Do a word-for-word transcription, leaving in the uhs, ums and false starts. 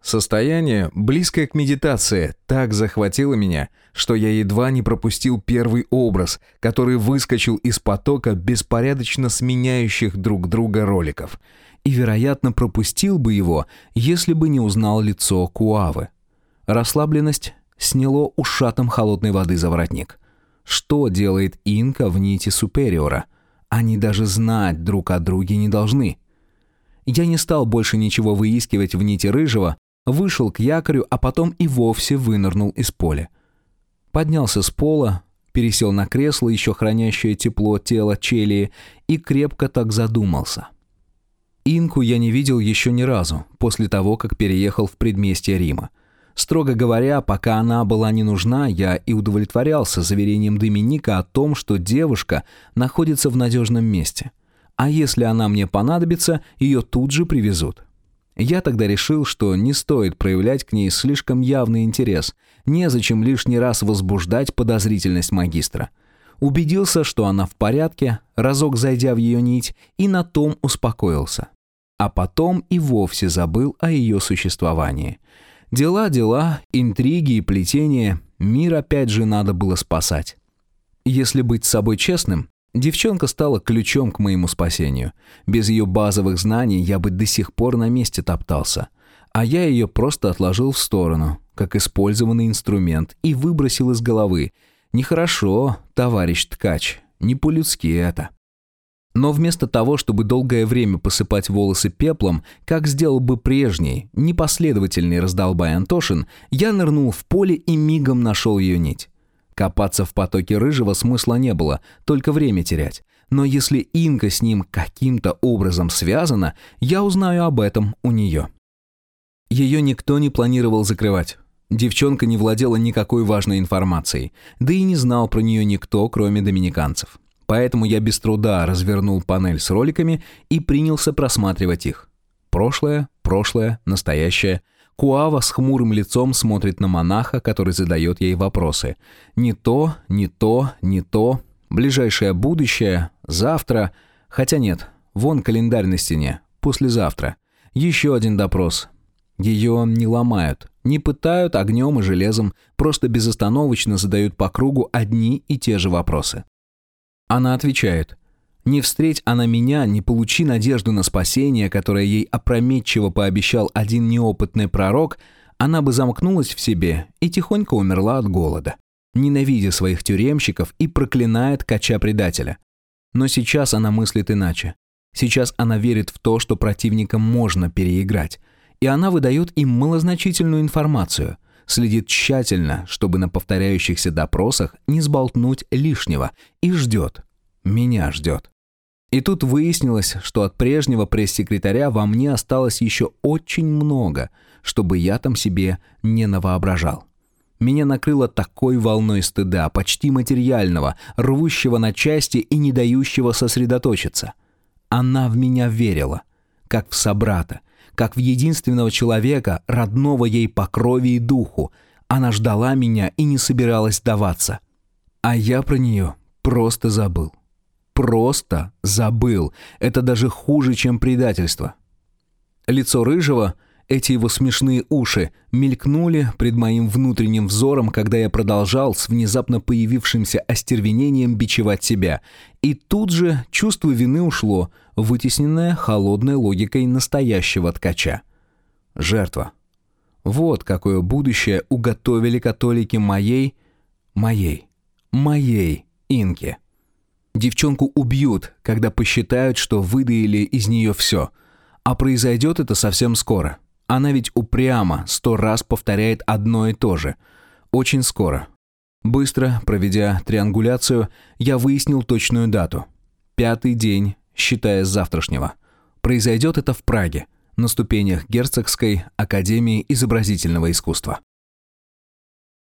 Состояние, близкое к медитации, так захватило меня, что я едва не пропустил первый образ, который выскочил из потока беспорядочно сменяющих друг друга роликов. И, вероятно, пропустил бы его, если бы не узнал лицо Куавы. Расслабленность сняло ушатом холодной воды за воротник. Что делает инка в нити супериора? Они даже знать друг о друге не должны. Я не стал больше ничего выискивать в нити рыжего, вышел к якорю, а потом и вовсе вынырнул из поля. Поднялся с пола, пересел на кресло, еще хранящее тепло тела Челии, и крепко так задумался. Инку я не видел еще ни разу, после того, как переехал в предместье Рима. Строго говоря, пока она была не нужна, я и удовлетворялся заверением Доминика о том, что девушка находится в надежном месте. А если она мне понадобится, ее тут же привезут. Я тогда решил, что не стоит проявлять к ней слишком явный интерес, незачем лишний раз возбуждать подозрительность магистра. Убедился, что она в порядке, разок зайдя в ее нить, и на том успокоился. А потом и вовсе забыл о ее существовании. Дела, дела, интриги и плетения, мир опять же надо было спасать. Если быть с собой честным, девчонка стала ключом к моему спасению. Без ее базовых знаний я бы до сих пор на месте топтался. А я ее просто отложил в сторону, как использованный инструмент, и выбросил из головы. Нехорошо, товарищ ткач, не по-людски это. Но вместо того, чтобы долгое время посыпать волосы пеплом, как сделал бы прежний, непоследовательный раздолбай Антошин, я нырнул в поле и мигом нашел ее нить. Копаться в потоке рыжего смысла не было, только время терять. Но если инка с ним каким-то образом связана, я узнаю об этом у нее. Ее никто не планировал закрывать. Девчонка не владела никакой важной информацией, да и не знал про нее никто, кроме доминиканцев. Поэтому я без труда развернул панель с роликами и принялся просматривать их. Прошлое, прошлое, настоящее. Куава с хмурым лицом смотрит на монаха, который задает ей вопросы. Не то, не то, не то. Ближайшее будущее, завтра. Хотя нет, вон календарь на стене. Послезавтра. Еще один допрос. Ее не ломают, не пытают огнем и железом, просто безостановочно задают по кругу одни и те же вопросы. Она отвечает: не встреть она меня, не получи надежду на спасение, которое ей опрометчиво пообещал один неопытный пророк, она бы замкнулась в себе и тихонько умерла от голода, ненавидя своих тюремщиков и проклиная ткача-предателя. Но сейчас она мыслит иначе. Сейчас она верит в то, что противника можно переиграть. И она выдает им малозначительную информацию, следит тщательно, чтобы на повторяющихся допросах не сболтнуть лишнего, и ждет. Меня ждет. И тут выяснилось, что от прежнего пресс-секретаря во мне осталось еще очень много, чтобы я там себе не навоображал. Меня накрыло такой волной стыда, почти материального, рвущего на части и не дающего сосредоточиться. Она в меня верила, как в собрата, как в единственного человека, родного ей по крови и духу. Она ждала меня и не собиралась сдаваться. А я про нее просто забыл. Просто забыл. Это даже хуже, чем предательство. Лицо рыжего, эти его смешные уши, мелькнули пред моим внутренним взором, когда я продолжал с внезапно появившимся остервенением бичевать себя. И тут же чувство вины ушло, вытесненное холодной логикой настоящего ткача. Жертва. Вот какое будущее уготовили католики моей, моей, моей инке. Девчонку убьют, когда посчитают, что выдаили из нее все. А произойдет это совсем скоро. Она ведь упрямо сто раз повторяет одно и то же. Очень скоро. Быстро, проведя триангуляцию, я выяснил точную дату. Пятый день, считая с завтрашнего. Произойдет это в Праге, на ступенях Герцогской академии изобразительного искусства.